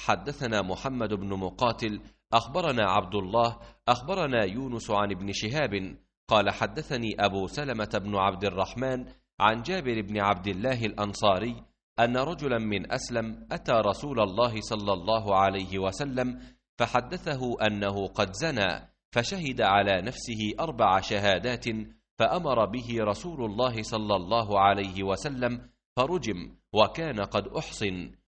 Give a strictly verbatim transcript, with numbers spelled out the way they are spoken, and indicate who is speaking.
Speaker 1: حدثنا محمد بن مقاتل أخبرنا عبد الله أخبرنا يونس عن ابن شهاب قال حدثني أبو سلمة بن عبد الرحمن عن جابر بن عبد الله الأنصاري أن رجلا من أسلم أتى رسول الله صلى الله عليه وسلم فحدثه أنه قد زنى، فشهد على نفسه أربع شهادات، فأمر به رسول الله صلى الله عليه وسلم فرجم، وكان قد أحصن.